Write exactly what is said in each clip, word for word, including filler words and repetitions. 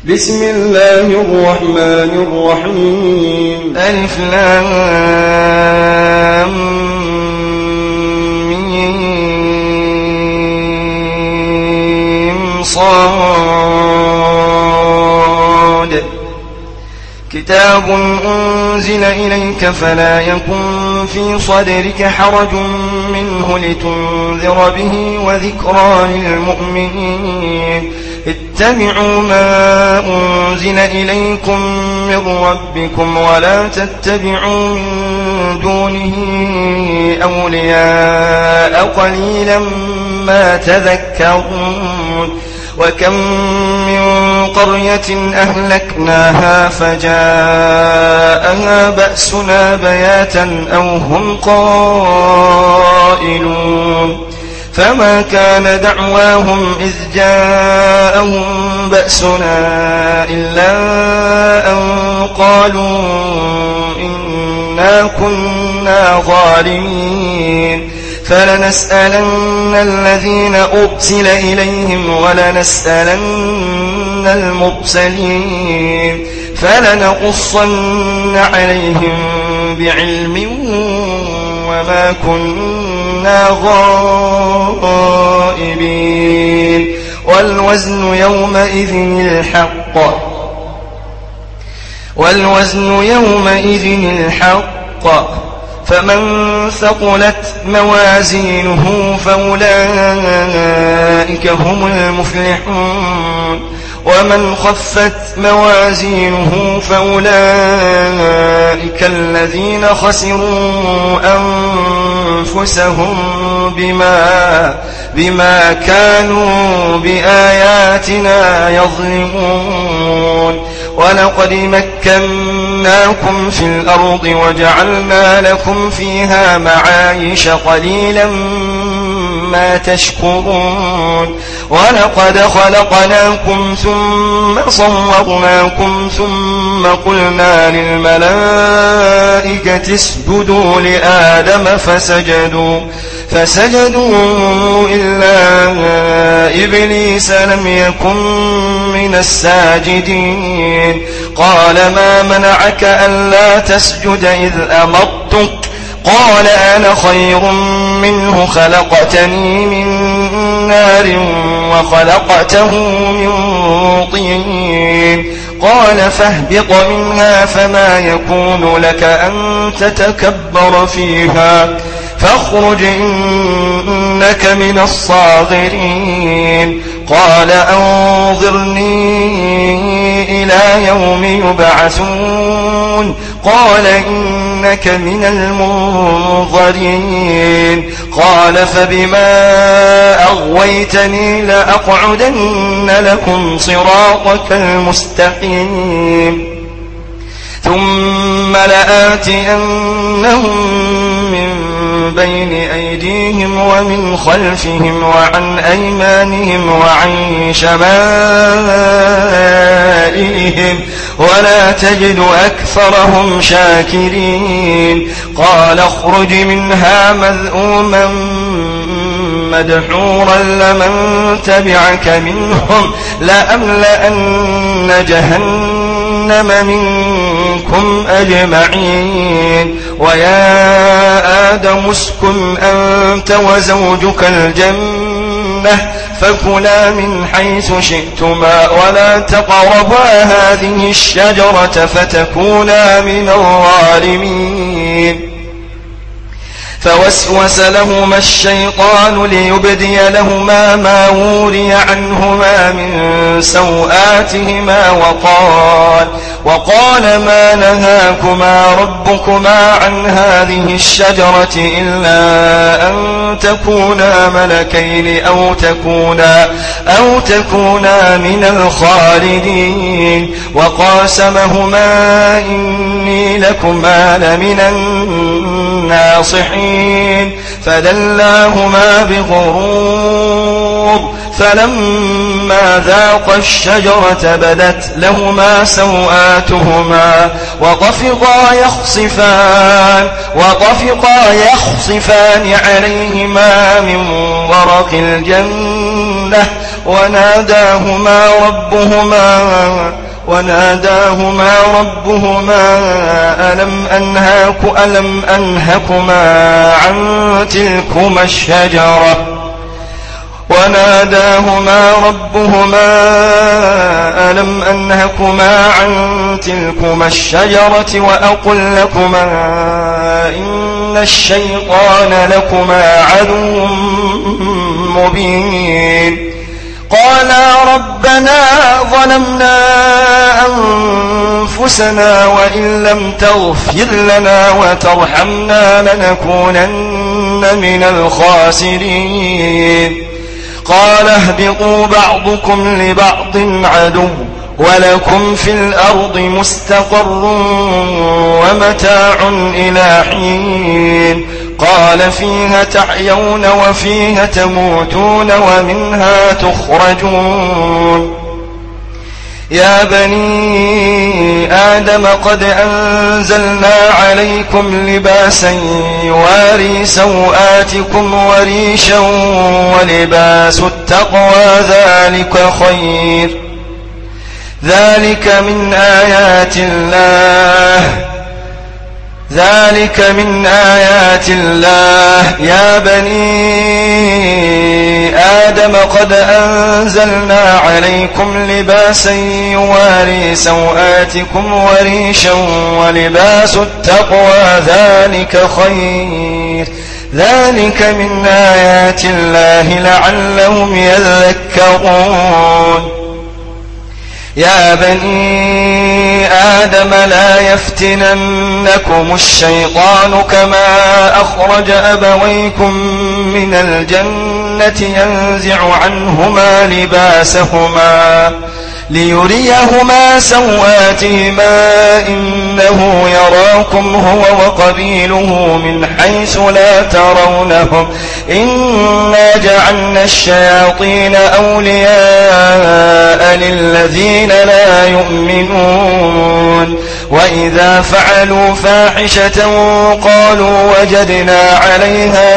بسم الله الرحمن الرحيم. ألف لام ميم صاد. كتاب أنزل إليك فلا يكن في صدرك حرج منه لتنذر به وذكرى للمؤمنين. اتبعوا ما أنزل إليكم من ربكم ولا تتبعوا من دونه أولياء قليلا ما تذكرون. وكم من قرية أهلكناها فجاءها بأسنا بياتا أو هم قائلون. فما كان دعواهم إذ جاءهم بأسنا إلا أن قالوا إنا كنا ظالمين. فلنسألن الذين أرسل إليهم ولنسألن المرسلين فلنقصن عليهم بعلم وما كنا غائبين. والوزن يومئذ الحق والوزن يومئذ الحق فمن ثقلت موازينه فأولئك هم المفلحون. ومن خفت موازينه فأولئك الذين خسروا أنفسهم بما, بما كانوا بآياتنا يظلمون. ولقد مكناكم في الأرض وجعلنا لكم فيها معايش قليلا ما تشكرون. ولقد خلقناكم ثم صورناكم ثم قلنا للملائكة اسجدوا لآدم فسجدوا فسجدوا إلا إبليس لم يكن من الساجدين. قال ما منعك ألا تسجد إذ أمرتك؟ قال أنا خير منه خلقتني من نار وخلقته من طين. قال فاهبط منها فما يكون لك أن تتكبر فيها فاخرج إنك من الصاغرين. قال أنظرني إلى يوم يبعثون. قال إنك من المنظرين. قال فبما أغويتني لأقعدن لكم صراطك المستقيم ثم لآتينهم من بين أيديهم ومن خلفهم وعن أيمانهم وعن شمائلهم ولا تجد أكثرهم شاكرين. قال اخرج منها مذءوما مدحورا لمن تبعك منهم لأملأن جهنم منكم أجمعين. ويا آدم اسكن أنت وزوجك الجنة فكلا من حيث شئتما ولا تقربا هذه الشجرة فتكونا من الظالمين. فوسوس لهما الشيطان ليبدي لهما ما وري عنهما من سوآتهما وقال, وقال ما نهاكما ربكما عن هذه الشجرة إلا أن تكونا ملكين أو تكونا, أو تكونا من الخالدين. وقاسمهما إني لكما لمن الناصحين. فدلاهما بغرور فلما ذاقا الشجرة بدت لهما سوآتهما وطفقا يخصفان, وطفقا يخصفان عليهما من ورق الجنة وناداهما ربهما وناداهما ربهما ألم أنهاك ألم أنهكما عن تلكما الشجرة وناداهما ربهما ألم أنهكما عن تلكما الشجرة وأقل لكما إن الشيطان لكما عدو مبين قالا ربنا ظلمنا أنفسنا وإن لم تغفر لنا وترحمنا لنكونن من الخاسرين قال اهبطوا بعضكم لبعض عدو ولكم في الأرض مستقر ومتاع إلى حين قال فيها تحيون وفيها تموتون ومنها تخرجون يا بني آدم قد أنزلنا عليكم لباسا يواري سوآتكم وريشا ولباس التقوى ذلك خير ذلك من آيات الله ذلك من آيات الله يا بني آدم قد أنزلنا عليكم لباسا يواري سوآتكم وريشا ولباس التقوى ذلك خير ذلك من آيات الله لعلهم يذكرون يا بني آدم لا يفتننكم الشيطان كما أخرج أبويكم من الجنة ينزع عنهما لباسهما ليريهما سوآتهما إنه يراكم هو وقبيله من حيث لا ترونهم إنا جعلنا الشياطين أولياء للذين لا يؤمنون وإذا فعلوا فاحشة قالوا وجدنا عليها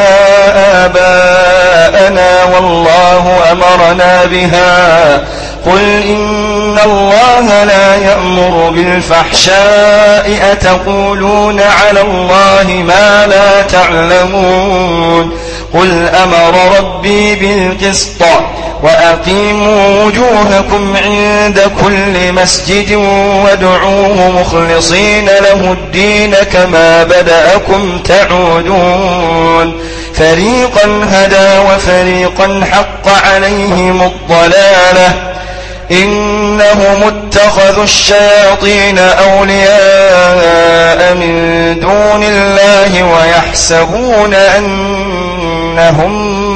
آباءنا والله أمرنا بها قل إن الله لا يأمر بالفحشاء أتقولون على الله ما لا تعلمون قل أمر ربي بالقسط وأقيموا وجوهكم عند كل مسجد وادعوه مخلصين له الدين كما بدأكم تعودون فريقا هدى وفريقا حق عليهم الضلالة إنهم اتخذوا الشياطين أولياء من دون الله ويحسبون أنهم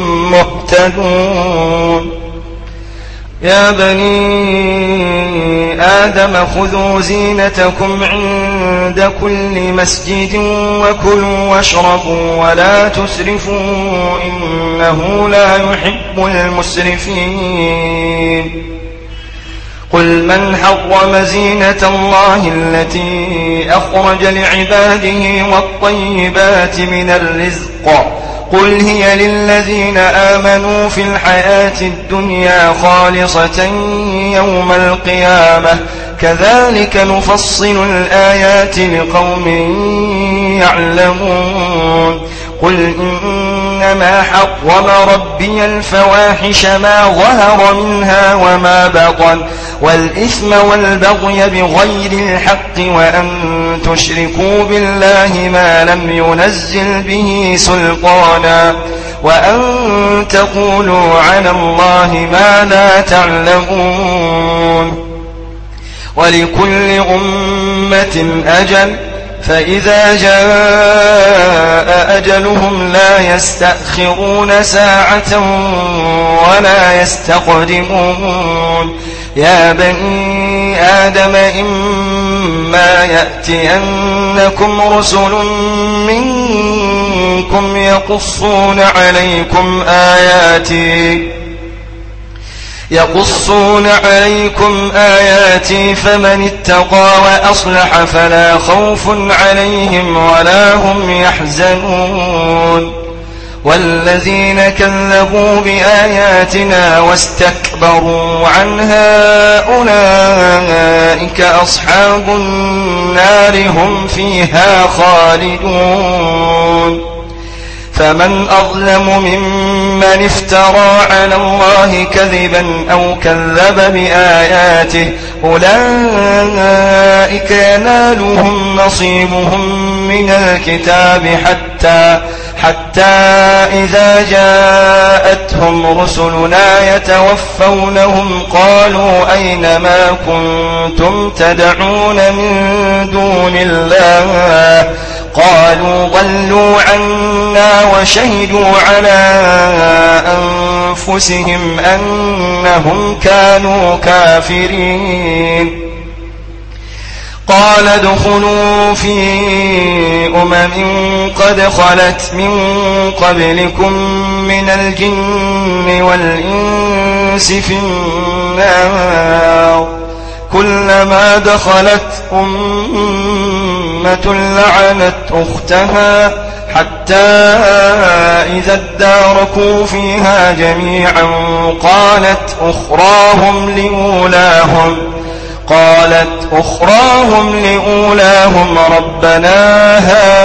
مهتدون يا بني آدم خذوا زينتكم عند كل مسجد وكلوا واشربوا ولا تسرفوا إنه لا يحب المسرفين قل من حرم زينة الله التي أخرج لعباده والطيبات من الرزق قل هي للذين آمنوا في الحياة الدنيا خالصة يوم القيامة كذلك نفصل الآيات لقوم يعلمون قل إنما حرم ربي الفواحش ما ظهر منها وما بطن والإثم والبغي بغير الحق وأن تشركوا بالله ما لم ينزل به سلطانا وأن تقولوا على الله ما لا تعلمون ولكل أمة أجل فإذا جاء أجلهم لا يستأخرون ساعة ولا يستقدمون يا بني آدم إما يأتينكم رسل منكم يقصون عليكم آياتي يقصون عليكم آياتي فمن اتقى وأصلح فلا خوف عليهم ولا هم يحزنون والذين كذبوا بآياتنا واستكبروا عنها أولئك أصحاب النار هم فيها خالدون. فمن أظلم ممن افترى على الله كذبا أو كذب بآياته أولئك ينالهم نصيبهم من الكتاب حتى حتى إذا جاءتهم رسلنا يتوفونهم قالوا أين ما كنتم تدعون من دون الله قالوا ضلوا عنا وشهدوا على أنفسهم أنهم كانوا كافرين. قال ادخلوا في أمم قد خلت من قبلكم من الجن والإنس في النار كلما دخلت أمة لعنت أختها حتى إذا اداركوا فيها جميعا قالت أخراهم لأولاهم قالت أخراهم لأولاهم ربنا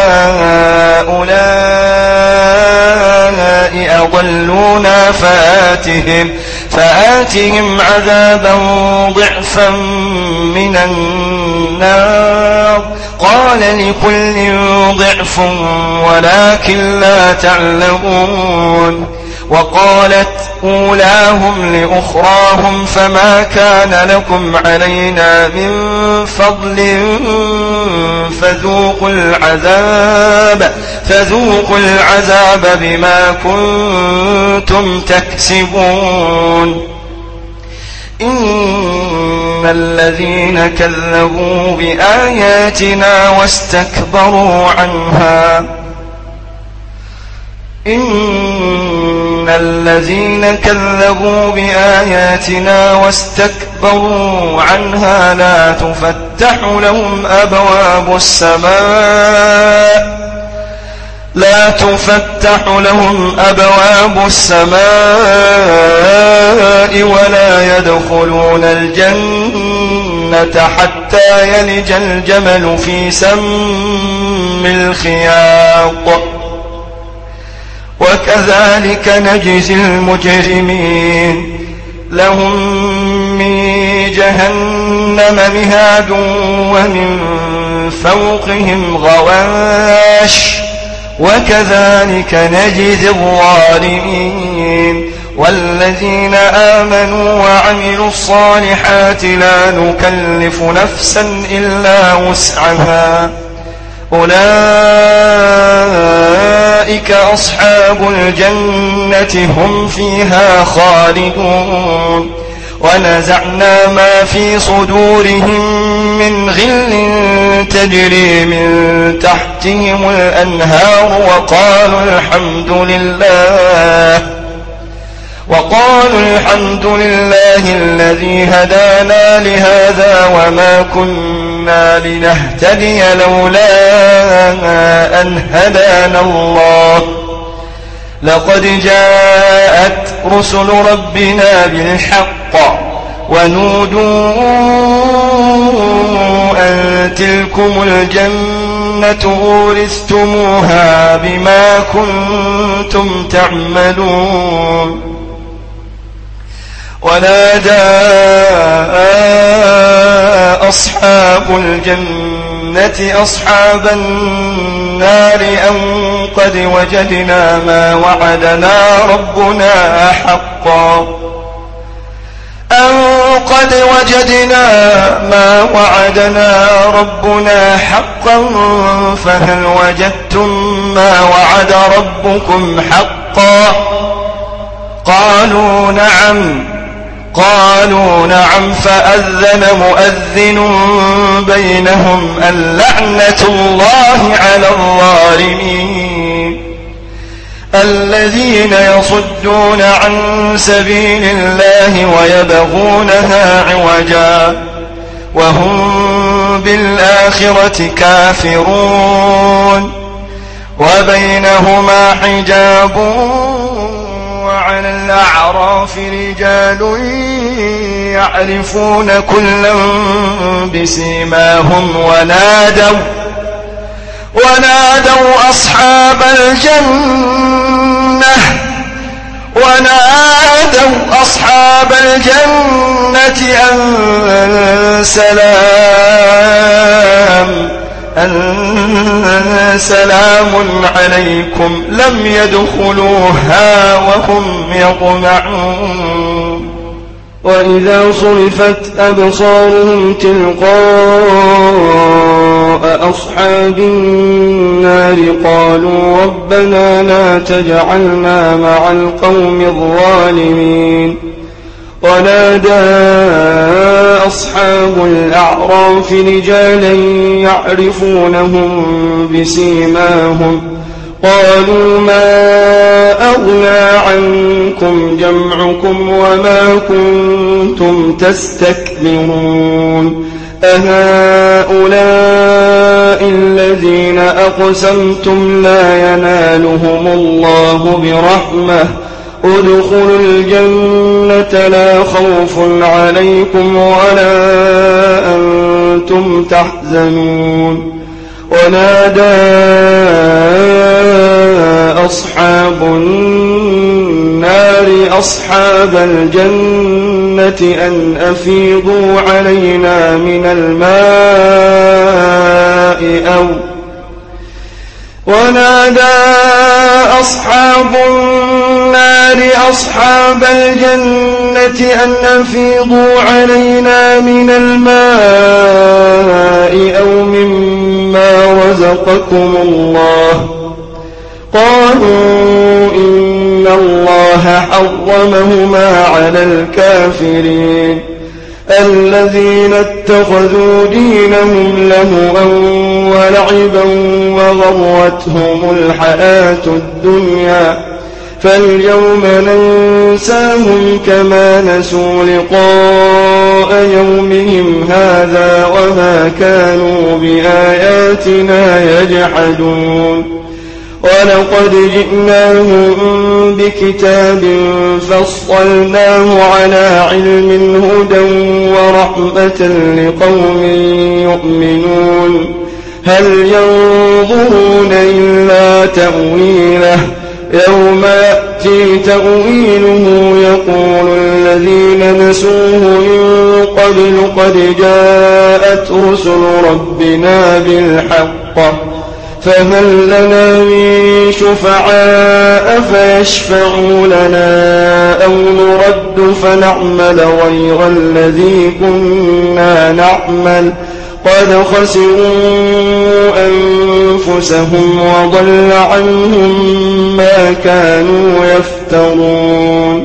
هؤلاء أضلونا فآتهم فآتهم عذابا ضعفا من النار قال لكل ضعف ولكن لا تعلمون. وقالت أولاهم لأخراهم فما كان لكم علينا من فضل فذوقوا العذاب فذوقوا العذاب بما كنتم تكسبون. إن الذين كذبوا بآياتنا واستكبروا عنها إن الذين كذبوا بآياتنا واستكبروا عنها لا تفتح لهم أبواب السماء لا تفتح لهم أبواب السماء ولا يدخلون الجنة حتى يلج الجمل في سم الخياط وكذلك نجزي المجرمين. لهم من جهنم مهاد ومن فوقهم غواش وكذلك نجزي الظالمين. والذين آمنوا وعملوا الصالحات لا نكلف نفسا إلا وسعها أولئك أصحاب الجنة هم فيها خالدون. ونزعنا ما في صدورهم من غل تجري من تحتهم الأنهار وقالوا الحمد لله وقالوا الحمد لله الذي هدانا لهذا وما كنا لنهتدي لولا أن هدانا الله لقد جاءت رسل ربنا بالحق ونودوا أن تلكم الجنة أورثتموها بما كنتم تعملون. ونادى أصحاب الجنة أصحاب النار أن قد وجدنا ما وعدنا ربنا حقا أن قد وجدنا ما وعدنا ربنا حقا فهل وجدتم ما وعد ربكم حقا قالوا نعم قالوا نعم فأذن مؤذن بينهم اللعنة الله على الظالمين الذين يصدون عن سبيل الله ويبغونها عوجا وهم بالآخرة كافرون. وبينهما حجاب وعلى الأعراف رجال يعرفون كلا بسيماهم ونادوا ونادوا أصحاب الجنة ونادوا أصحاب الجنة أن سلام أن سلام عليكم لم يدخلوها وهم يطمعون. وإذا صرفت أبصارهم تلقاء أصحاب النار قالوا ربنا لا تجعلنا مع القوم الظالمين. ونادى أصحاب الأعراف رجالا يعرفونهم بسيماهم قالوا ما أغنى عنكم جمعكم وما كنتم تستكبرون أهؤلاء الذين أقسمتم لا ينالهم الله برحمة ادخلوا الجنة لا خوف عليكم ولا أنتم تحزنون. ونادى أصحاب النار أصحاب الجنة أن أفيضوا علينا من الماء أو ونادى أصحاب النار أصحاب الجنة أن أفيضوا علينا من الماء أو مما رزقكم الله قالوا إن الله حرمهما على الكافرين الذين اتخذوا دينهم لهوا ولعبا وغرتهم الحياة الدنيا فاليوم ننساهم كما نسوا لقاء يومهم هذا وما كانوا بآياتنا يجحدون. ولقد جئناهم بكتاب فصلناه على علم هدى ورحمة لقوم يؤمنون هل ينظرون إلا تأويله يوم يأتي تأويله يقول الذين نسوه من قبل قد جاءت رسل ربنا بالحق فهل لنا من شفعاء فيشفعوا لنا أو نرد فنعمل غير الذي كنا نعمل قد خسروا أنفسهم وضل عنهم ما كانوا يفترون.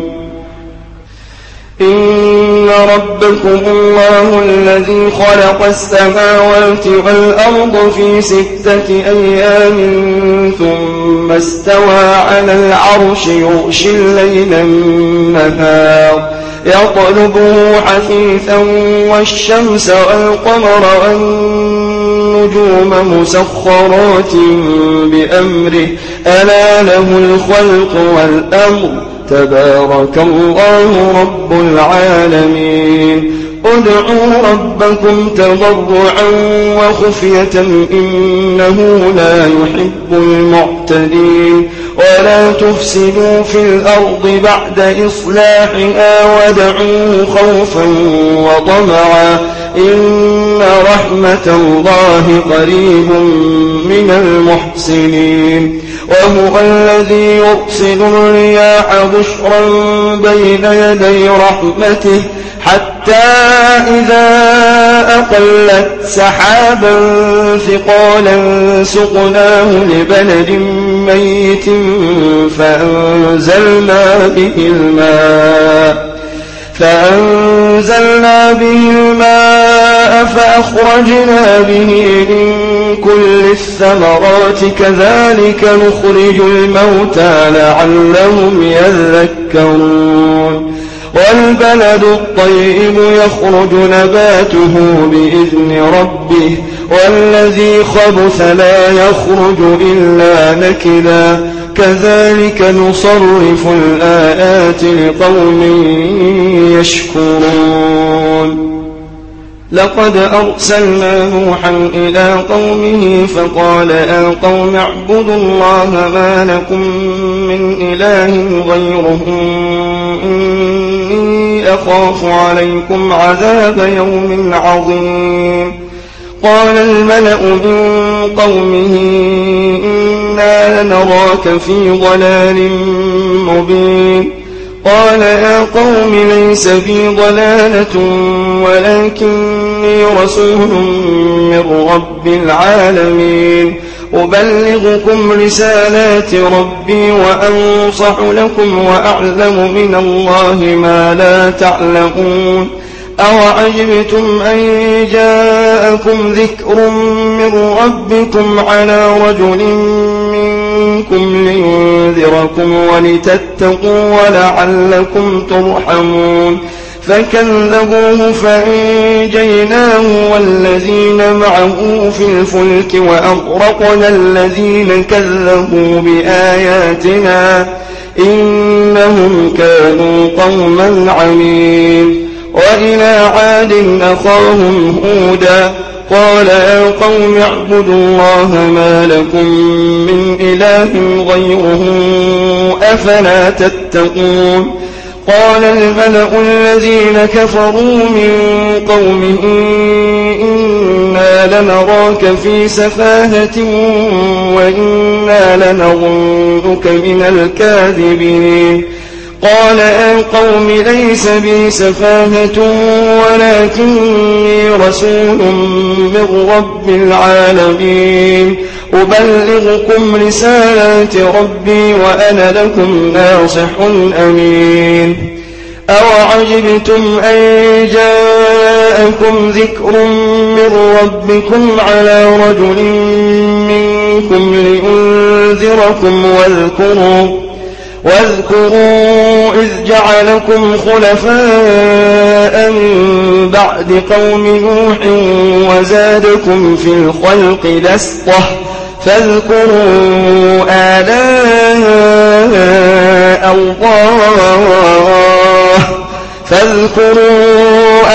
إن ربكم الله الذي خلق السماوات والأرض في ستة أيام ثم استوى على العرش يغشي الليل النهار يطلبه حثيثا والشمس والقمر والنجوم مسخرات بأمره ألا له الخلق والأمر تبارك الله رب العالمين. ادعوا ربكم تضرعا وخفية إنه لا يحب المعتدين. ولا تفسدوا في الأرض بعد إصلاحها وادعوه خوفا وطمعا إن رحمة الله قريب من المحسنين. وهو الذي يرسل الرياح بشرا بين يدي رحمته حتى إذا أقلت سحابا ثقالا سقناه لبلد ميت فأنزلنا به الماء فأنزلنا به الماء فأخرجنا به من كل الثمرات كذلك نخرج الموتى لعلهم يذكرون. والبلد الطيب يخرج نباته بإذن ربه والذي خبث لا يخرج إلا نكدا كذلك نصرف الآيات لقوم يشكرون لقد أرسلنا نوحا إلى قومه فقال يا قوم اعبدوا الله ما لكم من إله غيره إني أخاف عليكم عذاب يوم عظيم قال الملأ من قومه إنا لنراك في ضلال مبين قال يا قوم ليس بي ضلالة ولكني رسول من رب العالمين أبلغكم رسالات ربي وأنصح لكم وأعلم من الله ما لا تعلمون أوعجبتم أن جاءكم ذكر من ربكم على رجل منكم لينذركم ولتتقوا ولعلكم ترحمون فكذبوه فأنجيناه والذين معه في الفلك وأغرقنا الذين كذبوا بآياتنا إنهم كانوا قوما عمين وإلى عاد أخاهم هودا قال يا قوم اعبدوا الله ما لكم من إله غيره أفلا تتقون قال الملأ الذين كفروا من قومه إنا لنراك في سفاهة وإنا لنظنك من الكاذبين قال يا قوم ليس بي سفاهة ولكني رسول من رب العالمين أبلغكم رسالات ربي وأنا لكم ناصح أمين أوعجبتم أن جاءكم ذكر من ربكم على رجل منكم لينذركم واذكروا واذكروا إذ جعلكم خلفاء من بعد قوم نوح وزادكم في الخلق بسطة فاذكروا آلاء الله فاذكروا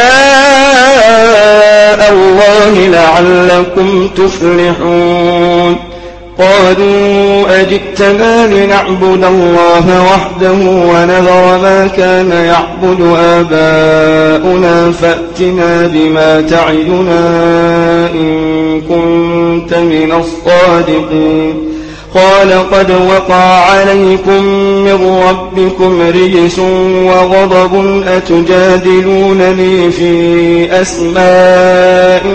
آلاء الله لعلكم تفلحون قالوا أجئتنا لنعبد الله وحده ونذر ما كان يعبد آباؤنا فأتنا بما تعدنا إن كنت من الصادقين قال قد وقع عليكم من ربكم رجس وغضب أتجادلونني في أسماء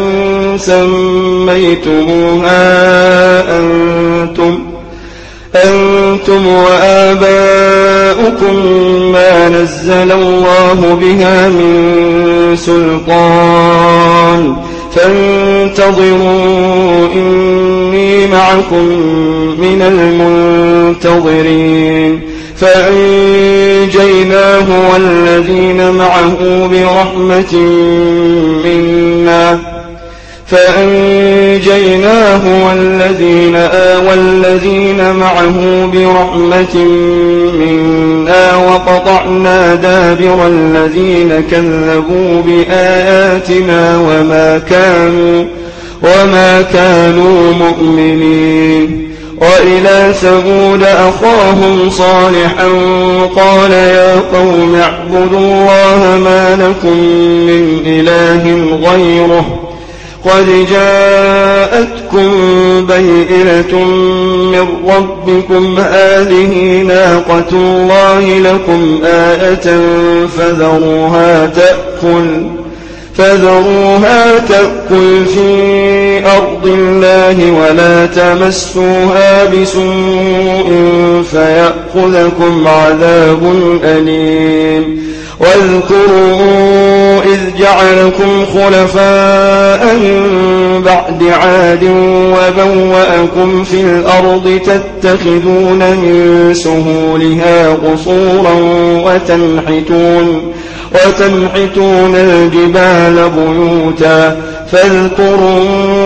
سميتموها أنتم, أنتم وآباؤكم ما نزل الله بها من سلطان فانتظروا إني معكم من المنتظرين فأنجيناه والذين معه برحمة منا فأنجيناه والذين آوى والذين معه برحمة منا وقطعنا دابر الذين كذبوا بآياتنا وما كانوا وما كانوا مؤمنين وإلى ثمود أخاهم صالحا قال يا قوم اعبدوا الله ما لكم من إله غيره قد جاءتكم بينة من ربكم هذه ناقة الله لكم آية فذروها تأكل فذروها تأكل في أرض الله ولا تمسوها بسوء فيأخذكم عذاب أليم واذكروا إذ جعلكم خلفاء من بعد عاد وبوأكم في الأرض تتخذون من سهولها قصورا وتنحتون, وتنحتون الجبال بيوتا فاذكروا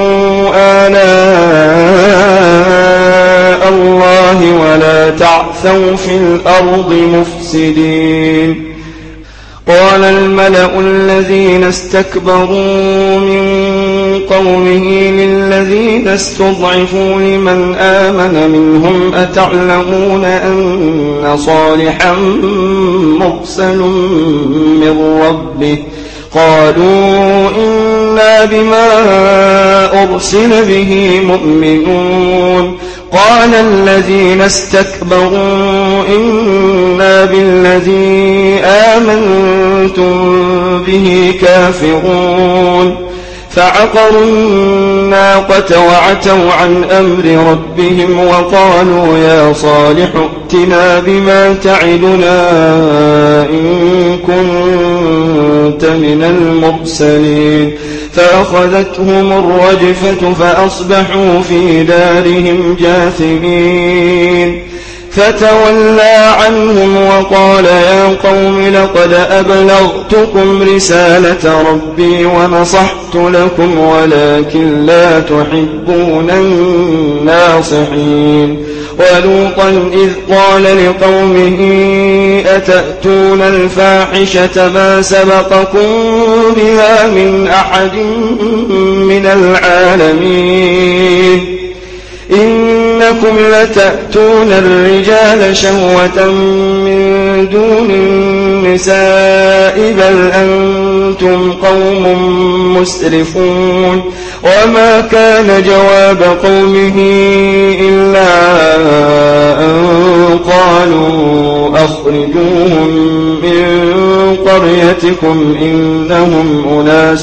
آلاء الله ولا تعثوا في الأرض مفسدين. قال الملأ الذين استكبروا من قومه للذين استضعفوا لمن آمن منهم أتعلمون أن صالحا مرسل من ربه؟ قالوا إنا بما أرسل به مؤمنون. قال الذين استكبروا إنا بالذي آمنتم به كافرون. فعقروا الناقة وعتوا عن أمر ربهم وقالوا يا صالح ائتنا بما تعدنا إن كنت من المرسلين. فأخذتهم الرجفة فأصبحوا في دارهم جاثمين. فتولى عنهم وقال يا قوم لقد أبلغتكم رسالة ربي ونصحت لكم ولكن لا تحبون الناصحين. ولوطا إذ قال لقومه أتأتون الفاحشة ما سبقكم بها من أحد من العالمين إنكم لتأتون الرجال شهوة من دون النساء بل أنتم قوم مسرفون. وما كان جواب قومه إلا أن قالوا أخرجوهم من قريتكم إنهم أناس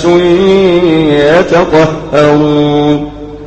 يتطهرون.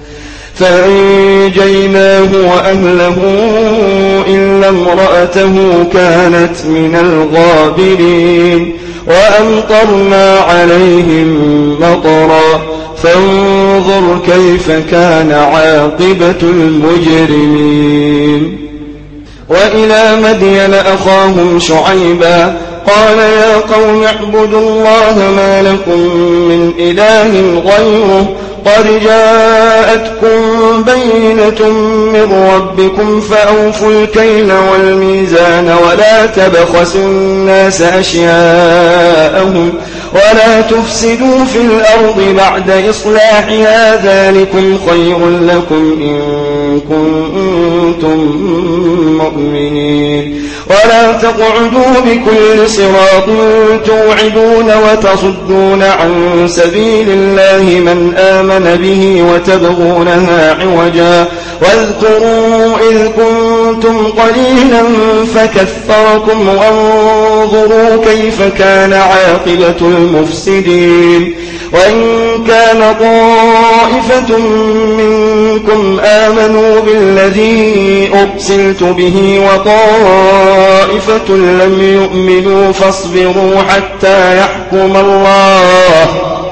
فأنجيناه وأهله إلا امرأته كانت من الغابرين. وأمطرنا عليهم مطرا فانظر كيف كان عاقبة المجرمين. وإلى مدين أخاهم شعيبا قال يا قوم اعبدوا الله ما لكم من إله غيره قد جاءتكم بينة من ربكم فأوفوا الكيل والميزان ولا تبخسوا الناس أشياءهم ولا تفسدوا في الأرض بعد إصلاحها ذلكم خير لكم إن كنتم مؤمنين. ولا تقعدوا بكل صراط توعدون وتصدون عن سبيل الله من آمن به وتبغونها عوجا. واذكروا إذ كنتم قليلا فكثركم وانظروا كيف كان عاقبة المفسدين. وإن كان طائفة منكم آمنوا بالذي أرسلت به وطائفة لم يؤمنوا فاصبروا حتى يحكم الله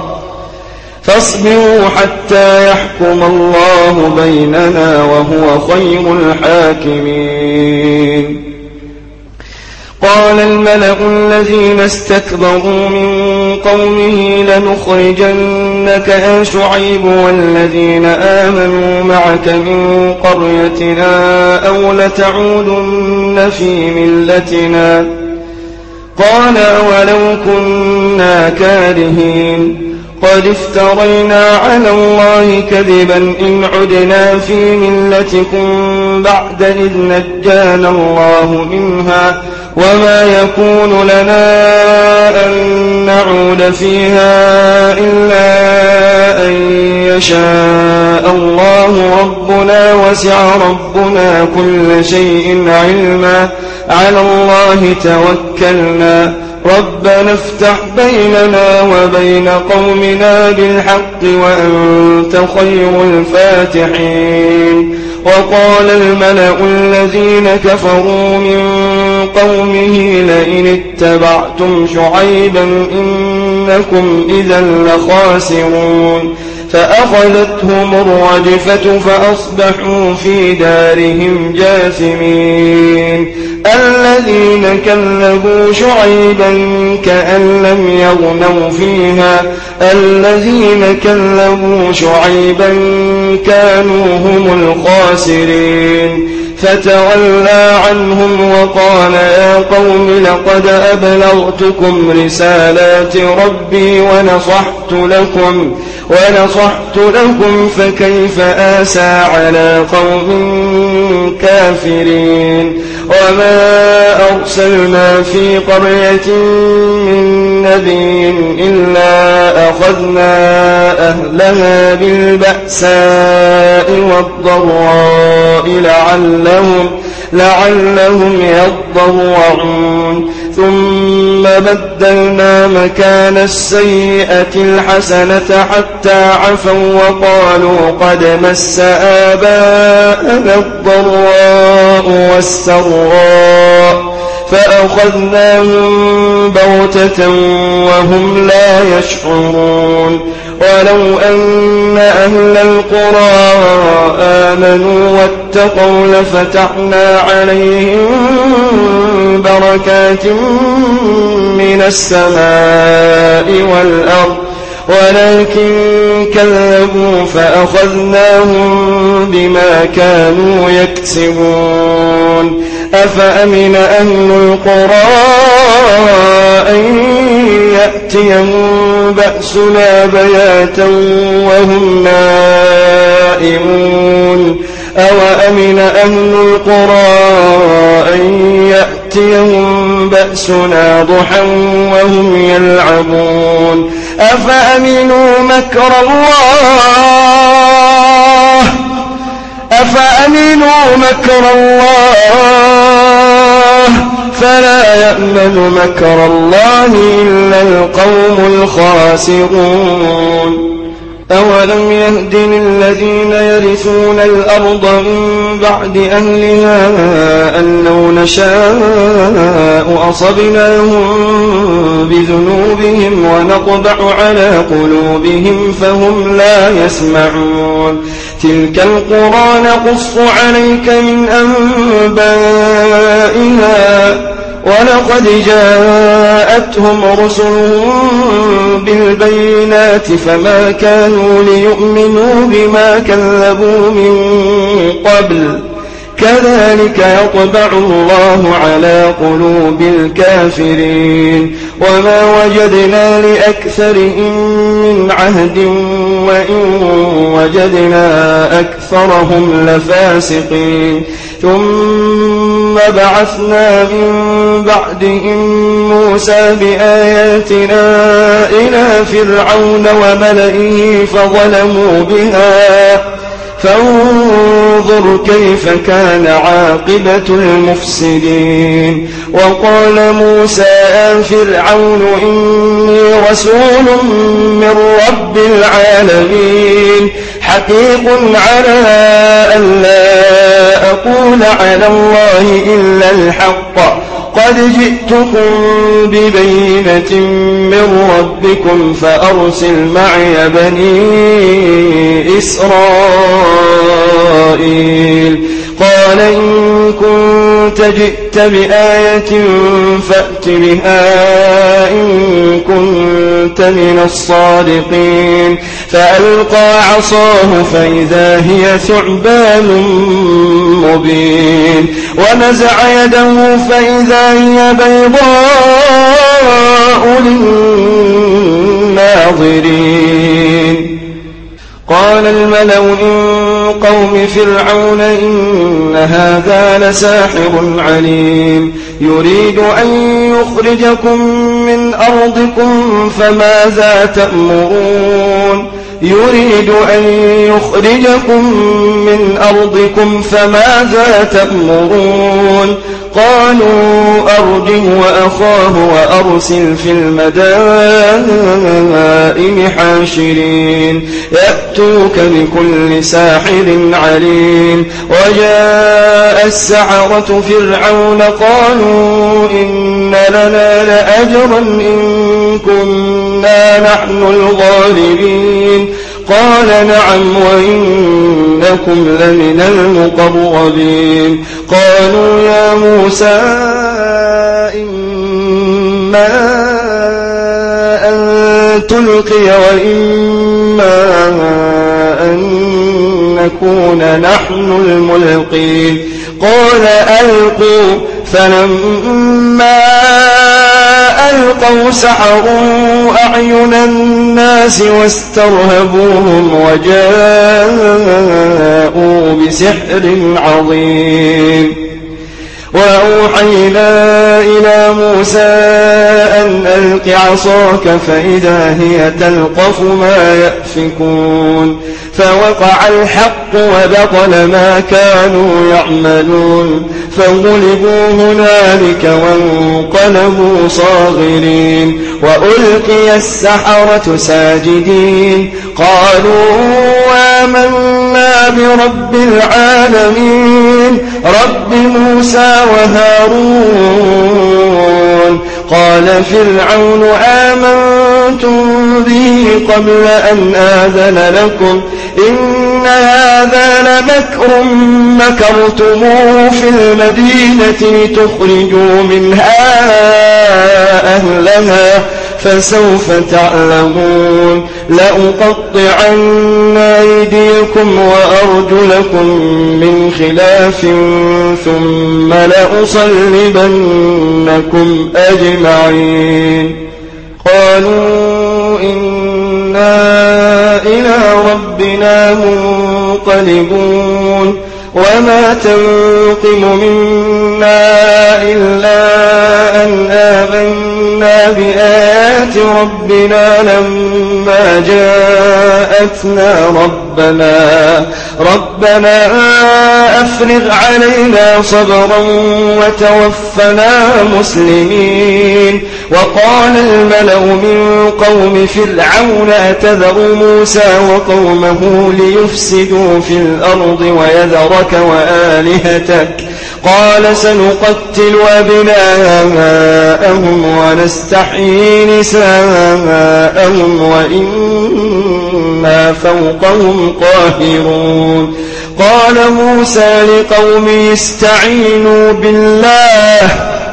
فاصبروا حتى يحكم الله بيننا وهو خير الحاكمين. قال الملأ الذين استكبروا من قومه لنخرجنك يا شعيب والذين آمنوا معك من قريتنا أو لتعودن في ملتنا. قال ولو كنا كارهين قد افترينا على الله كذبا إن عدنا في ملتكم بعد إذ نجانا الله منها وما يكون لنا أن نعود فيها إلا أن يشاء الله ربنا وسع ربنا كل شيء علما على الله توكلنا ربنا افتح بيننا وبين قومنا بالحق وأنت خير الفاتحين. وقال الملأ الذين كفروا من قومه لئن اتبعتم شعيبا إنكم إذا لخاسرون فأخذتهم الرجفة فأصبحوا في دارهم جاثمين الذين كذبوا شعيبا كأن لم يغنوا فيها الذين كذبوا شعيبا كانوا هم الخاسرين فتولى عنهم وقال يا قوم لقد أبلغتكم رسالات ربي ونصحت لكم ونصحت لكم فكيف آسى على قوم كافرين وما أرسلنا في قرية من نبي إلا أخذنا أهلها بالبأساء والضراء لعلهم, لعلهم يضرعون ثم بدلنا مكان السيئة الحسنة حتى عفوا وقالوا قد مس آباءنا الضراء والسراء فأخذناهم بغتة وهم لا يشعرون ولو أن أهل القرى آمنوا واتقوا لفتحنا عليهم بركات من السماء والأرض ولكن كذبوا فأخذناهم بما كانوا يكسبون أفأمن أهل القرى أن يأتيهم بأسنا بياتا وهم نائمون أوأمن أهل القرى أن يأتيهم بأسنا ضحى وهم يلعبون أفأمنوا مكر الله أفأمنوا مكر الله فلا يأمن مكر الله إلا القوم الخاسرون أولم يهد للذين يرثون الأرض من بعد أهلها أن لو نشاء أصبناهم بذنوبهم ونطبع على قلوبهم فهم لا يسمعون تلك القرى نقص عليك من أنبائها ولقد جاءتهم رسلهم بالبينات فما كانوا ليؤمنوا بما كذبوا من قبل كذلك يطبع الله على قلوب الكافرين وما وجدنا لأكثرهم من عهد وإن وجدنا أكثرهم لفاسقين ثم بعثنا من بعدهم موسى بآياتنا إلى فرعون وملئه فظلموا بها فانظر كيف كان عاقبة المفسدين وقال موسى يا فرعون إني رسول من رب العالمين حقيق على أن لا أقول على الله إلا الحق قد جئتكم ببينة من ربكم فأرسل معي بني إسرائيل قال إن كنت جئت بآية فأت بها إن كنت من الصادقين فألقى عصاه فإذا هي ثعبان مبين ونزع يده فإذا هي بيضاء للناظرين قال الملأ من قوم فرعون إن هذا لساحر عليم يريد أن يخرجكم من أرضكم فماذا تأمرون يريد أن يخرجكم من أرضكم فماذا تأمرون قالوا أرجه وأخاه وأرسل في المدائن حاشرين يأتوك بكل ساحر عليم. وجاء السحرة فرعون قالوا إن لنا لأجرا إن كنا نحن الغالبين. قال نعم وإنكم لمن المقربين. قالوا يا موسى إما أن تلقي وإما أن نكون نحن الملقين. قال ألقوا. فلما ألقوا سحروا أعين الناس واسترهبوهم وجاءوا بسحر عظيم. وأوحينا إلى موسى أن ألق عصاك فإذا هي تلقف ما يأفكون. فوقع الحق وبطل ما كانوا يعملون فغلبوا هنالك وانقلبوا صاغرين. وألقي السحرة ساجدين قالوا آمنا برب العالمين رب موسى وهارون. قال فرعون آمنتم به قبل أن آذن لكم إن هذا لمكر مكرتموه في المدينة لتخرجوا منها أهلها فسوف تعلمون. لأقطعن أيديكم وأرجلكم من خلاف ثم لأصلبنكم أجمعين. قالوا إنا إلى ربنا منقلبون. وما تنقم منا إلا أن آمنا بآيات ربنا لما جاءتنا ربنا ربنا أفرغ علينا صبرا وتوفنا مسلمين. وقال الملأ من قوم فرعون أتذر موسى وقومه ليفسدوا في الأرض ويذرك وآلهتك قال سنقتل أبناءهم ونستحيي نساءهم وإنا فوقهم قاهرون. قال موسى لقومه استعينوا بالله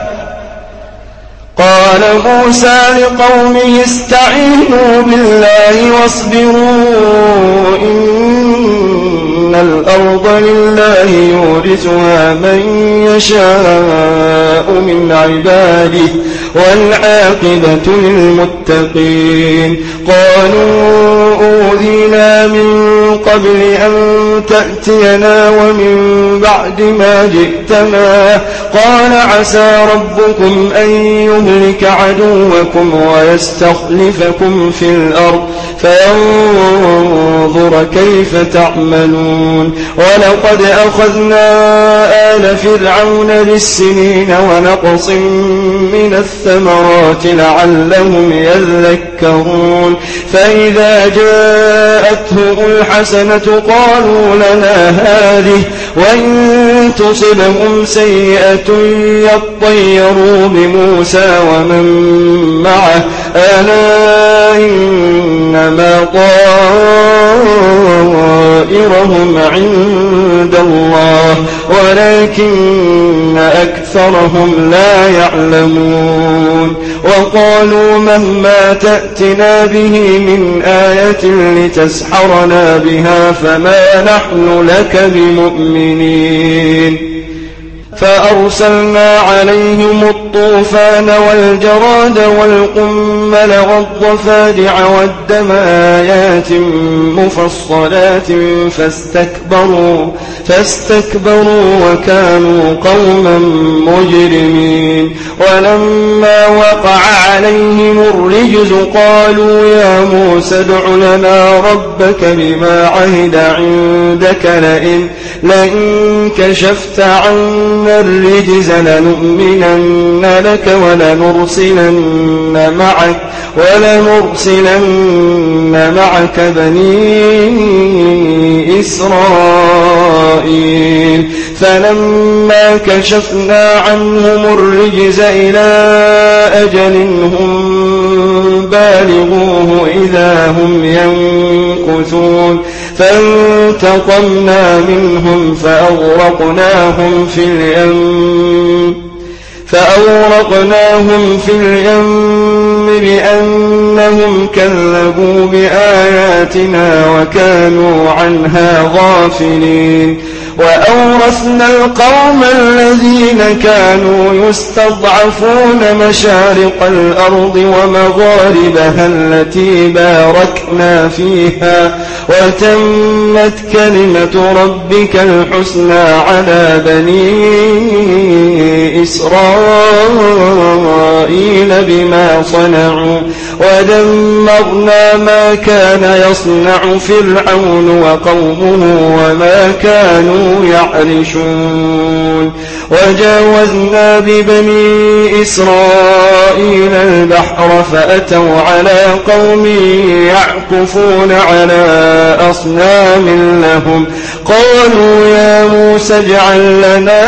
قال موسى لقومه استعينوا بالله واصبروا إن الأرض لله يورثها من يشاء من عباده والعاقبة للمتقين. قالوا أوذينا من قبل أن تأتينا ومن بعد ما جئتنا قال عسى ربكم أن يهلك عدوكم ويستخلفكم في الأرض فينظر كيف تعملون. ولقد أخذنا آل فرعون بالسنين ونقص من الثمرات لعلهم يذكرون. فإذا جاءتهم الحسنة قالوا لنا هذه وإن تصبهم سيئة يطيروا بموسى ومن معه ألا إنما طائرهم عند الله ولكن أكثرهم لا يعلمون. وقالوا مهما تأتنا به من آية لتسحرنا بها فما نحن لك بمؤمنين. فأرسلنا عليهم الطوفان والجراد والقمل والضفادع والدم آيات مفصلات فاستكبروا فاستكبروا وكانوا قوما مجرمين. ولما وقع عليهم الرجز قالوا يا موسى ادع لنا ربك بما عهد عندك لئن, لئن كشفت عنا أذقنا الرجز لنؤمنن لك ولنرسلن معك ولنرسلن معك بني إسرائيل فلما كشفنا عنهم الرجز إلى أجل هم بالغوه إذا هم ينكثون فانتقمنا منهم فأغرقناهم في اليم فأورقناهم في اليم بأنهم كذبوا بآياتنا وكانوا عنها غافلين وأورثنا القوم الذين كانوا يستضعفون مشارق الأرض ومغاربها التي باركنا فيها وتمت كلمة ربك الحسنى على بني إسرائيل بما صنعوا ودمرنا ما كان يصنع فرعون وقومه وما كانوا يعرشون وجاوزنا ببني إسرائيل البحر فأتوا على قوم يعكفون على أصنام لهم قالوا يا موسى اجعل لنا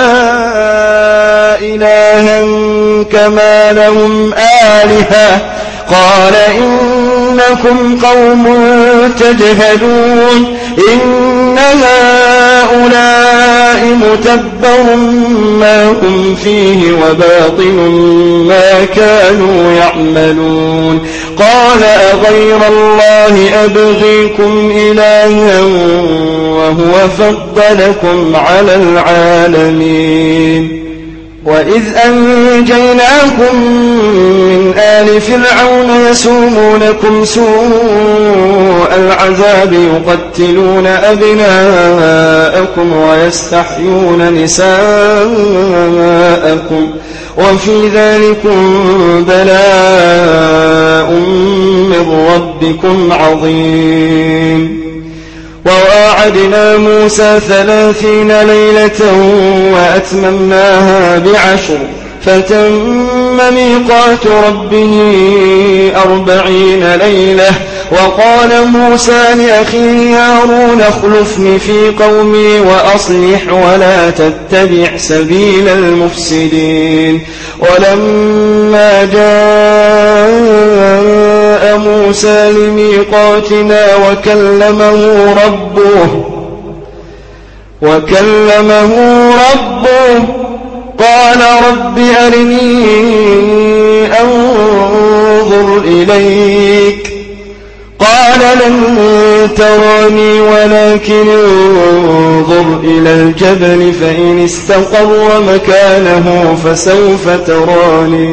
إلها كما لهم آلهة قال إنكم قوم تجهلون إن هؤلاء متبر ما هم فيه وباطل ما كانوا يعملون قال أغير الله أبغيكم إلها وهو فضلكم على العالمين وإذ أنجيناكم من آل فرعون يسومونكم سوء العذاب يقتلون أبناءكم ويستحيون نساءكم وفي ذلكم بلاء من ربكم عظيم وواعدنا موسى ثلاثين ليلة وأتممناها بعشر فتم ميقات ربه أربعين ليلة وقال موسى لأخيه هارون اخلفني في قومي وأصلح ولا تتبع سبيل المفسدين ولما جاء موسى لميقاتنا وكلمه ربه وكلمه ربه قال رب أرني أنظر إليك قال لن تراني ولكن انظر إلى الجبل فإن استقر مكانه فسوف تراني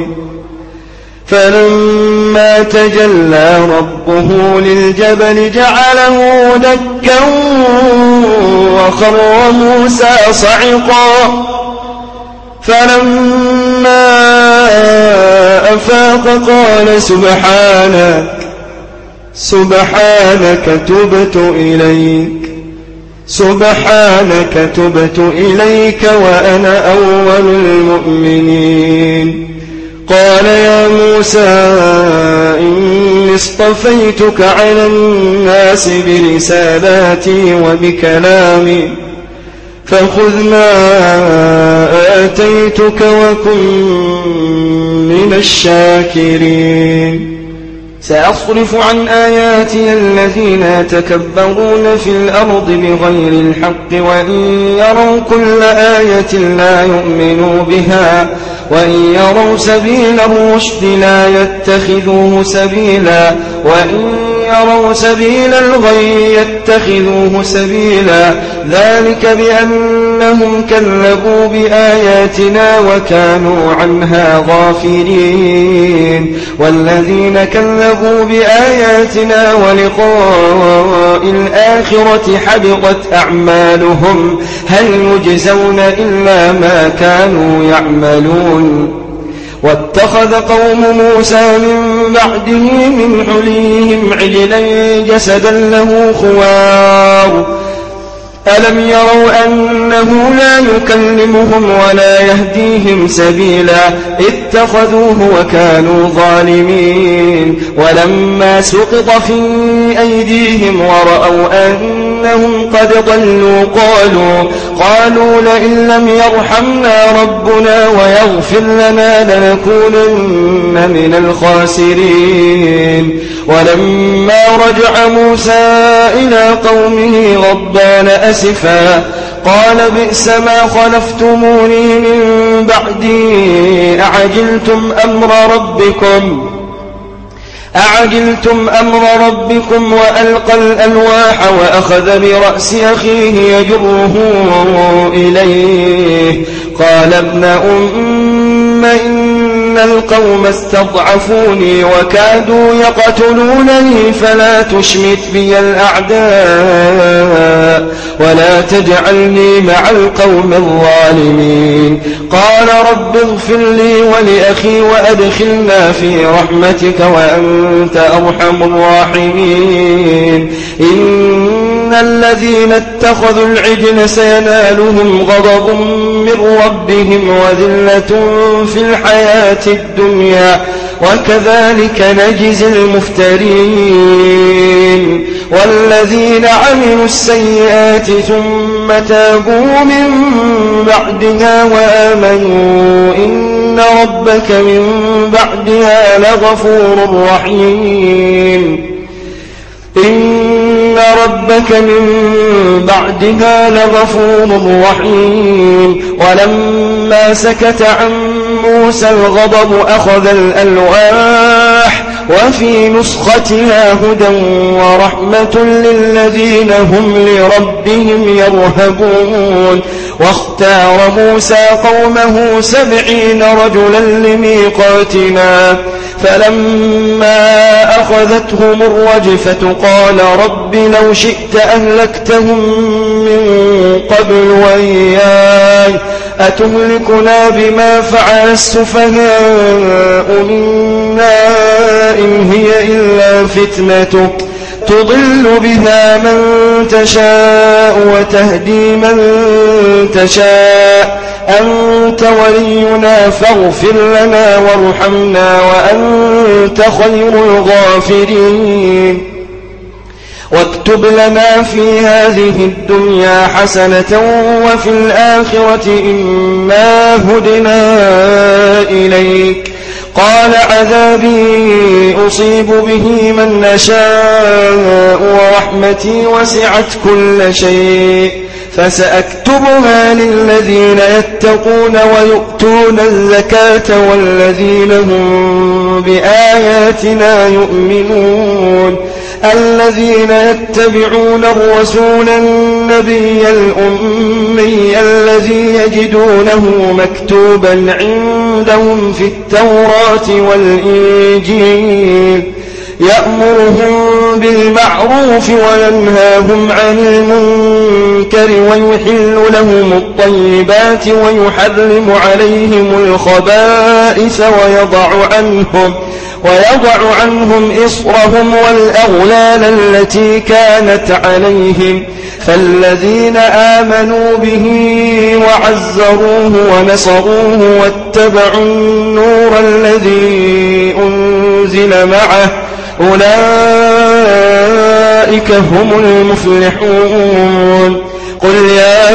فلما تجلى ربه للجبل جعله دكا وخر موسى صعقا فلما أفاق قال سبحانك سبحانك تبت إليك سبحانك تبت إليك وأنا أول المؤمنين قال يا موسى إني اصطفيتك على الناس برسالاتي وبكلامي فخذ ما آتيتك وكن من الشاكرين سأصرف عن آياتي الذين يتكبرون في الأرض بغير الحق وإن يروا كل آية لا يؤمنوا بها وإن يروا سبيل الرشد لا يتخذوه سبيلا وإن يروا سبيل الغي يتخذوه سبيلا ذلك بأنهم كذبوا بآياتنا وكانوا عنها غافلين والذين كذبوا بآياتنا ولقاء الآخرة حبطت أعمالهم هل يجزون إلا ما كانوا يعملون واتخذ قوم موسى من بعده من حليهم عجلا جسدا له خوار ألم يروا أنه لا يكلمهم ولا يهديهم سبيلا اتخذوه وكانوا ظالمين ولما سقط في أيديهم ورأوا أنهم قد ضلوا قالوا قالوا لئن لم يرحمنا ربنا ويغفر لنا لنكونن من الخاسرين ولما رجع موسى إلى قومه غضبان أسفا قال بئس ما خلفتموني من بعدي أعجلتم أمر ربكم أعجلتم أمر ربكم وألقى الألواح وأخذ برأس أخيه يجره إليه قال ابن أم إن القوم استضعفوني وكادوا يقتلونني فلا تشمت بي الأعداء ولا تجعلني مع القوم الظالمين قال رب اغفر لي ولأخي وأدخلنا في رحمتك وأنت أرحم الراحمين إن الذين اتخذوا العجل سينالهم غضب من ربهم وذلة في الحياة الدنيا وكذلك نجزي المفترين والذين عملوا السيئات ثم تابوا من بعدها وآمنوا إن ربك من بعدها لغفور رحيم إن ربك من بعدها لغفور رحيم ولما سكت عن موسى الغضب أخذ الألواح وفي نسختها هدى ورحمة للذين هم لربهم يرهبون واختار موسى قومه سبعين رجلا لميقاتنا فلما أخذتهم الرجفة قال رب لو شئت أهلكتهم من قبل وإياي أتهلكنا بما فعل السفهاء منا إن هي إلا فتنتك تضل بها من تشاء وتهدي من تشاء أنت ولينا فاغفر لنا وارحمنا وأنت خير الغافرين واكتب لنا في هذه الدنيا حسنة وفي الآخرة إنا هدنا إليك قال عذابي أصيب به من أشاء ورحمتي وسعت كل شيء فسأكتبها للذين يتقون ويؤتون الزكاة والذين هم بآياتنا يؤمنون الذين يتبعون الرسول النبي الأمي الذي يجدونه مكتوبا عندهم في التوراة والإنجيل يأمرهم بالمعروف وينهاهم عن المنكر ويحل لهم الطيبات ويحرم عليهم الخبائث ويضع عنهم ويضع عنهم إصرهم والأغلال التي كانت عليهم فالذين آمنوا به وعزروه ونصروه واتبعوا النور الذي أنزل معه أولئك هم المفلحون قل يا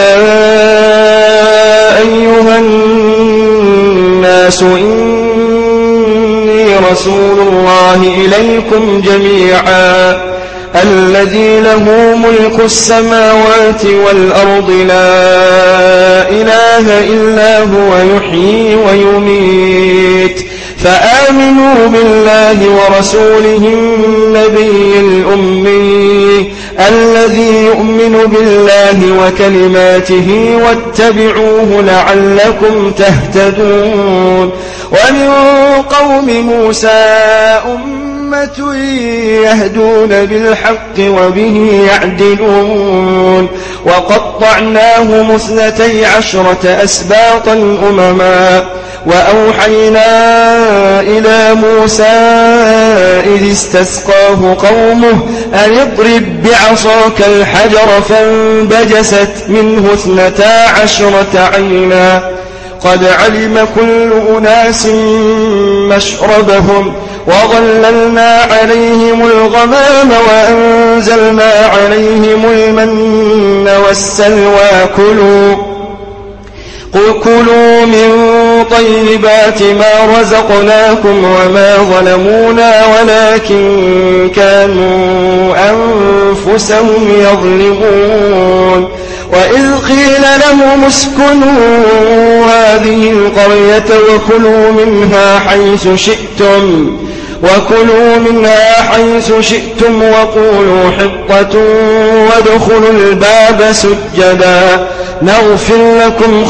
أيها الناس إني رسول الله إليكم جميعا الذي له ملك السماوات والأرض لا إله إلا هو يحيي ويميت فآمنوا بالله ورسوله النبي الأمي الذي يؤمن بالله وكلماته واتبعوه لعلكم تهتدون ومن قوم موسى أمة أمة يهدون بالحق وبه يعدلون وقطعناهم اثنتي عشرة أسباطا أمما وأوحينا إلى موسى إذ استسقاه قومه أن اضرب بعصاك الحجر فانبجست منه اثنتا عشرة عينا قد علم كل أناس مشربهم وظللنا عليهم الغمام وأنزلنا عليهم المن والسلوى كلوا قل كلوا من طيبات ما رزقناكم وما ظلمونا ولكن كانوا أنفسهم يظلمون وإذ قيل لهم اسكنوا هذه القرية وكلوا منها حيث شئتم وكلوا منها حيث شئتم وقولوا حطة وادخلوا الباب سجدا نغفر لكم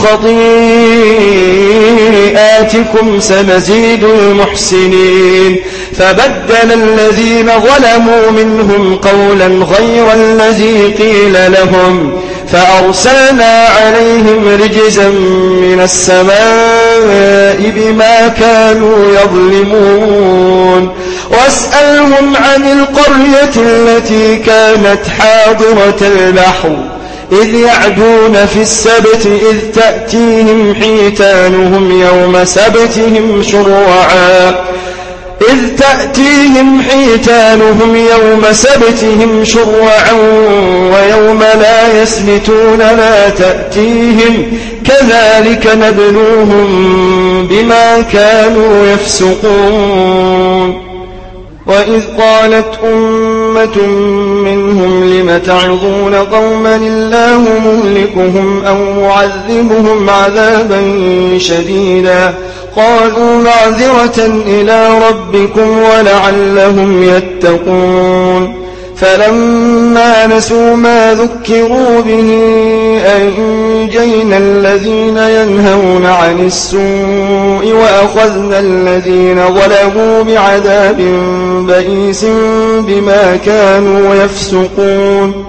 خطيئاتكم سنزيد المحسنين فبدل الذين ظلموا منهم قولا غير الذي قيل لهم فأرسلنا عليهم رجزا من السماء بما كانوا يظلمون واسألهم عن القرية التي كانت حاضرة البحر إذ يعدون في السبت إذ تأتيهم حيتانهم يوم سبتهم شرعا إذ تأتيهم حيتانهم يوم سبتهم شرعا ويوم لا يسبتون لا تأتيهم كذلك نبلوهم بما كانوا يفسقون وإذ قالت أمة منهم لم تعظون قوما الله مهلكهم أو معذبهم عذابا شديدا قالوا معذرة إلى ربكم ولعلهم يتقون فلما نسوا ما ذكروا به أنجينا الذين ينهون عن السوء وأخذنا الذين ظلموا بعذاب بئيس بما كانوا يفسقون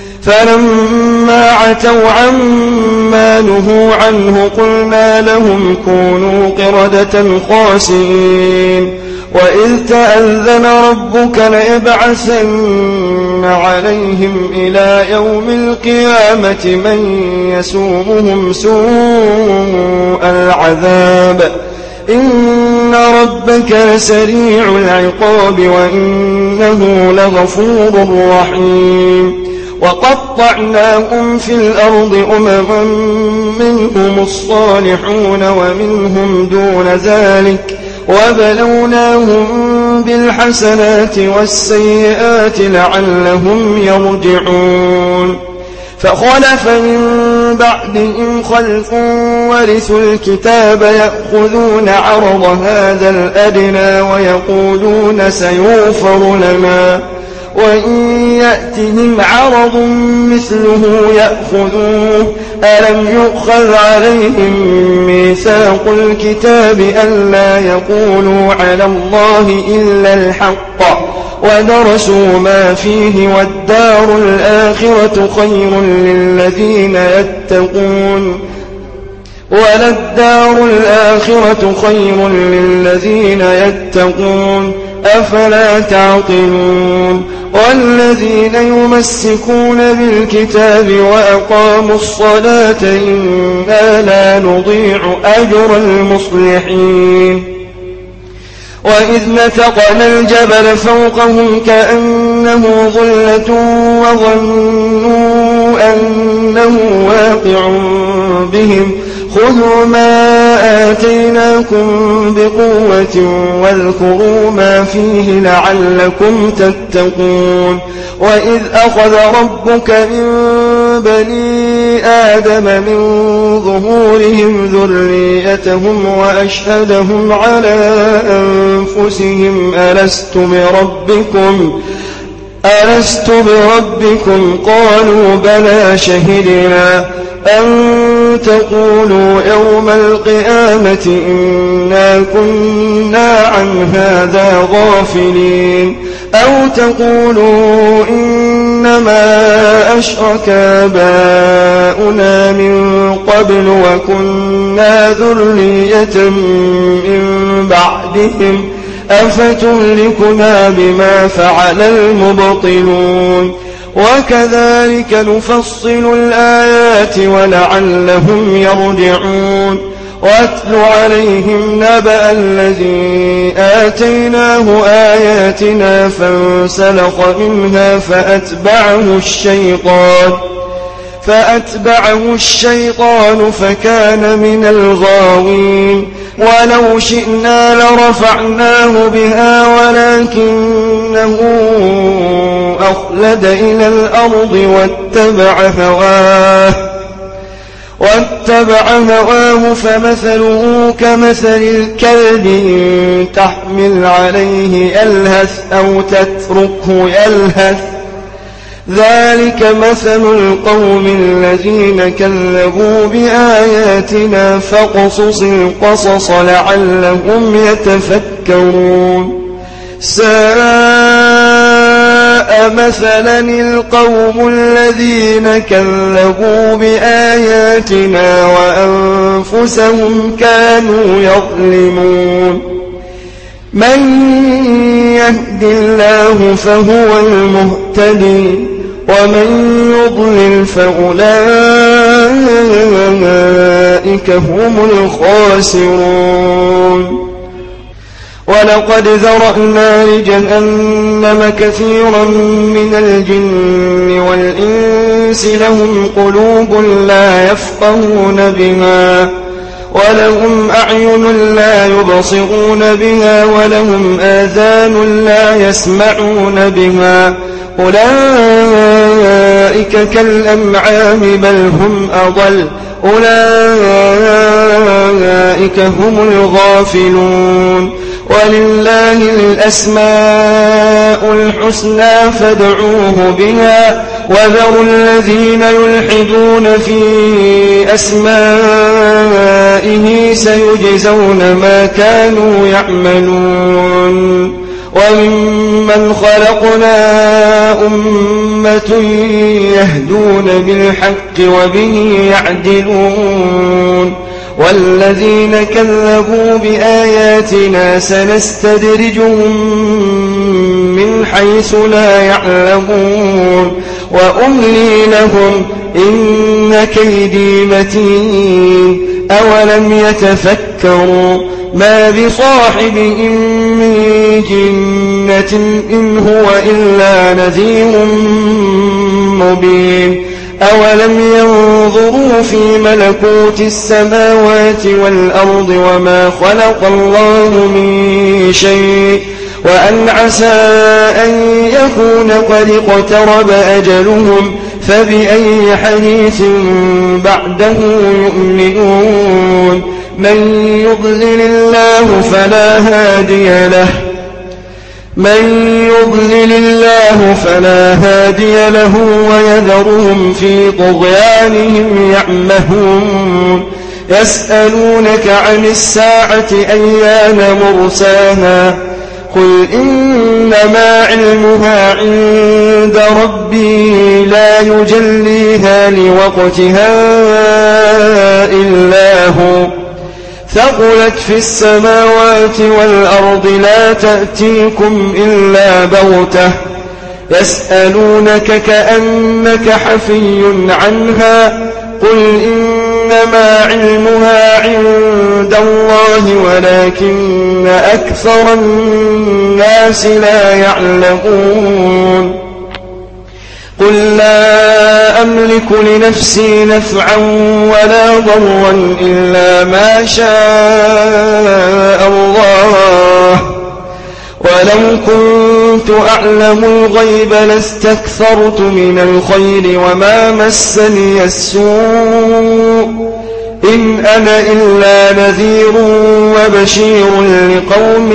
فلما عتوا عما نهوا عنه قلنا لهم كونوا قردة خاسئين وإذ تأذن ربك ليبعثن عليهم إلى يوم القيامة من يسومهم سوء العذاب إن ربك لسريع العقاب وإنه لغفور رحيم وقطعناهم في الأرض أمما منهم الصالحون ومنهم دون ذلك وبلوناهم بالحسنات والسيئات لعلهم يرجعون فخلف من بعدهم خلف ورثوا الكتاب يأخذون عرض هذا الأدنى ويقولون سيغفر لنا وإن يأتهم عرض مثله يأخذوه ألم يؤخذ عليهم ميثاق الكتاب ألا يقولوا على الله إلا الحق ودرسوا ما فيه والدار الآخرة خير للذين يتقون وللدار الآخرة خير للذين يتقون أفلا تعقلون والذين يمسكون بالكتاب وأقاموا الصلاة إنا لا نضيع أجر المصلحين وإذ نتقنا الجبل فوقهم كأنه ظلة وظنوا أنه واقع بهم خذوا ما آتيناكم بقوة واذكروا ما فيه لعلكم تتقون وإذ أخذ ربك من بني آدم من ظهورهم ذريتهم وأشهدهم على أنفسهم ألست بربكم ألست بربكم قالوا بلى شهدنا أن تقولوا يوم القيامة إنا كنا عن هذا غافلين أو تقولوا إنما أشرك آباؤنا من قبل وكنا ذرية من بعدهم أفتهلكنا بما فعل المبطلون وكذلك نفصل الآيات ولعلهم يرجعون واتل عليهم نبأ الذي آتيناه آياتنا فانسلخ منها فأتبعه الشيطان فأتبعه الشيطان فكان من الغاوين ولو شئنا لرفعناه بها ولكنه أخلد إلى الأرض واتبع هواه واتبع هواه فمثله كمثل الكلب إن تحمل عليه يلهث أو تتركه يلهث ذلك مثل القوم الذين كذبوا بآياتنا فاقصص القصص لعلهم يتفكرون ساء مثلا القوم الذين كذبوا بآياتنا وأنفسهم كانوا يظلمون من يهد الله فهو المهتدي ومن يضلل فأولئك هم الخاسرون ولقد ذرأنا لجهنم كثيرا من الجن والإنس لهم قلوب لا يفقهون بها ولهم أعين لا يبصرون بها ولهم آذان لا يسمعون بها أولئك كالأنعام بل هم أضل أولئك هم الغافلون ولله الأسماء الحسنى فادعوه بها وذروا الذين يلحدون في أسمائه سيجزون ما كانوا يعملون وممن خلقنا أمة يهدون بالحق وبه يعدلون والذين كذبوا بآياتنا سنستدرجهم من حيث لا يعلمون وأملي لهم إن كيدي متين أولم يتفكروا ما بصاحبهم من جنة إن هو إلا نذير مبين أولم ينظروا في ملكوت السماوات والأرض وما خلق الله من شيء وأن عسى أن يكون قد اقترب أجلهم فبأي حديث بعده يؤمنون من يضلل الله فلا هادي له من يضلل الله فلا هادي له ويذرهم في طغيانهم يعمهون يسألونك عن الساعة أيان مرساها قل إنما علمها عند ربي لا يجليها لوقتها إلا هو ثقلت في السماوات والأرض لا تأتيكم إلا بغتة يسألونك كأنك حفي عنها قل إنما علمها عند الله ولكن أكثر الناس لا يعلمون قل لا أملك لنفسي نفعا ولا ضرا إلا ما شاء الله ولو كنت أعلم الغيب لاستكثرت من الخير وما مسني السوء إن أنا إلا نذير وبشير لقوم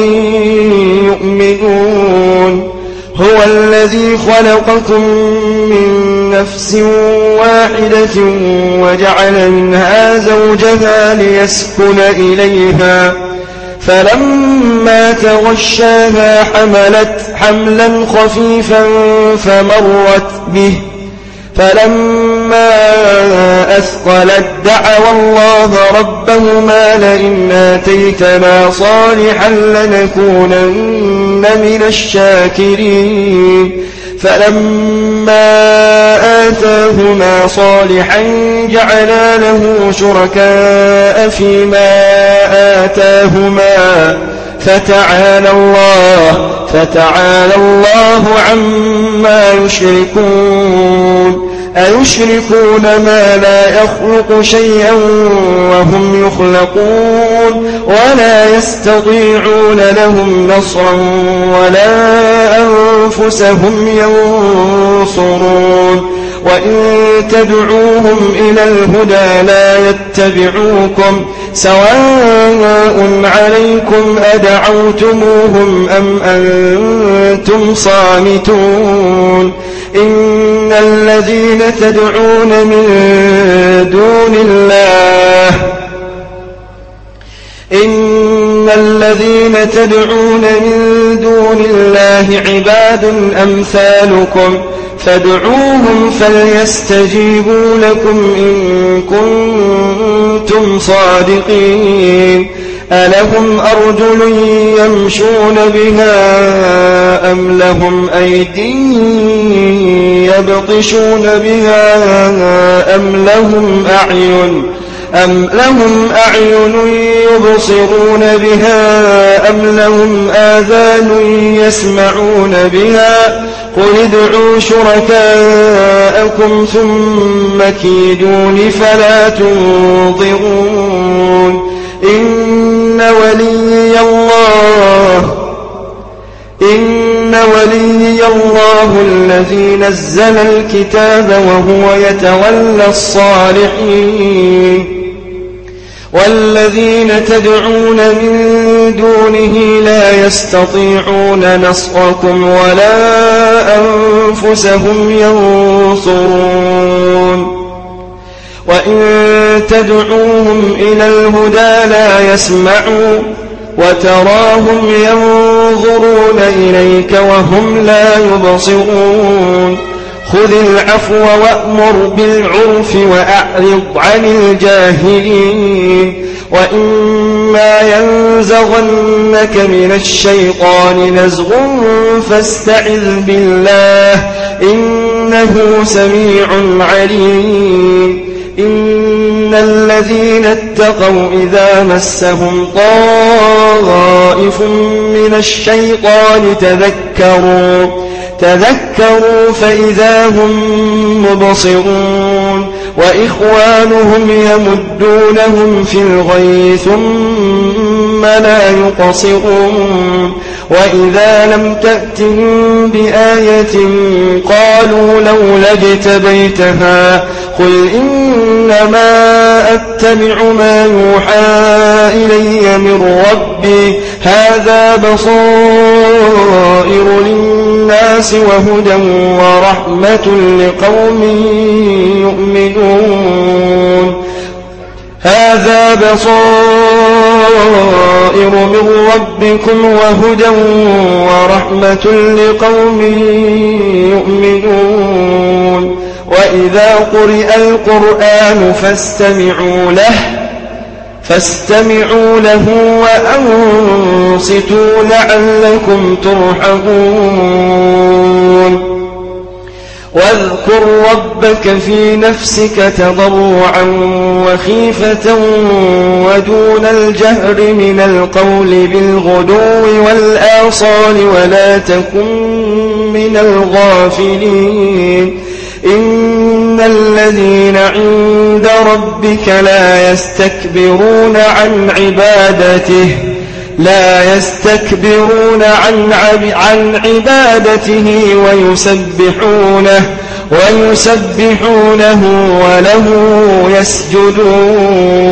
يؤمنون هو الذي خلقكم من نفس واحدة وجعل منها زوجها ليسكن إليها فلما تغشاها حملت حملا خفيفا فمرت به فلما أثقلت دعوا الله ربهما لئن آتيتنا صالحا لنكونن من الشاكرين فلما آتاهما صالحا جعلا له شركاء فيما آتاهما فتعالى الله فتعالى الله عما يشركون أيشركون ما لا يخلق شيئا وهم يخلقون ولا يستطيعون لهم نصرا ولا أنفسهم ينصرون وإن تدعوهم إلى الهدى لا يتبعوكم سواء عليكم أدعوتموهم أم أنتم صامتون إن الذين تدعون من دون الله إن الذين تدعون من دون الله عباد أمثالكم فادعوهم فليستجيبوا لكم إن كنتم صادقين ألهم أرجل يمشون بها أم لهم أيدي يبطشون بها أم لهم أعين أم لهم أعين يبصرون بها أم لهم آذان يسمعون بها قل ادعوا شركاءكم ثم كيدون فلا تنظرون إن ولي الله إن ولي الله الذي نزل الكتاب وهو يتولى الصالحين والذين تدعون من دونه لا يستطيعون نصركم ولا أنفسهم ينصرون وإن تدعوهم إلى الهدى لا يسمعوا وتراهم ينظرون إليك وهم لا يبصرون خذ العفو وأمر بالعرف وأعرض عن الجاهلين وإما ينزغنك من الشيطان نزغ فاستعذ بالله إنه سميع عليم إن الذين اتقوا إذا مسهم طائف من الشيطان تذكروا تذكروا فإذا هم مبصرون وإخوانهم يمدونهم في الغي ثم لا يقصرون وإذا لم تأتهم بآية قالوا لولا اجتبيتها قل إنما أتبع ما يوحى إلي من ربي هذا بصائر للناس وهدى ورحمة لقوم يؤمنون هذا بصائر من ربكم وهدى ورحمة لقوم يؤمنون وإذا قرئ القرآن فاستمعوا له فاستمعوا له وأنصتوا لعلكم ترحمون واذكر ربك في نفسك تضرعا وخيفة ودون الجهر من القول بالغدو والآصال ولا تكن من الغافلين إن الذين عند ربك لا يستكبرون عن عبادته لا يستكبرون عن عن عبادته ويسبحونه ويسبحونه وله يسجدون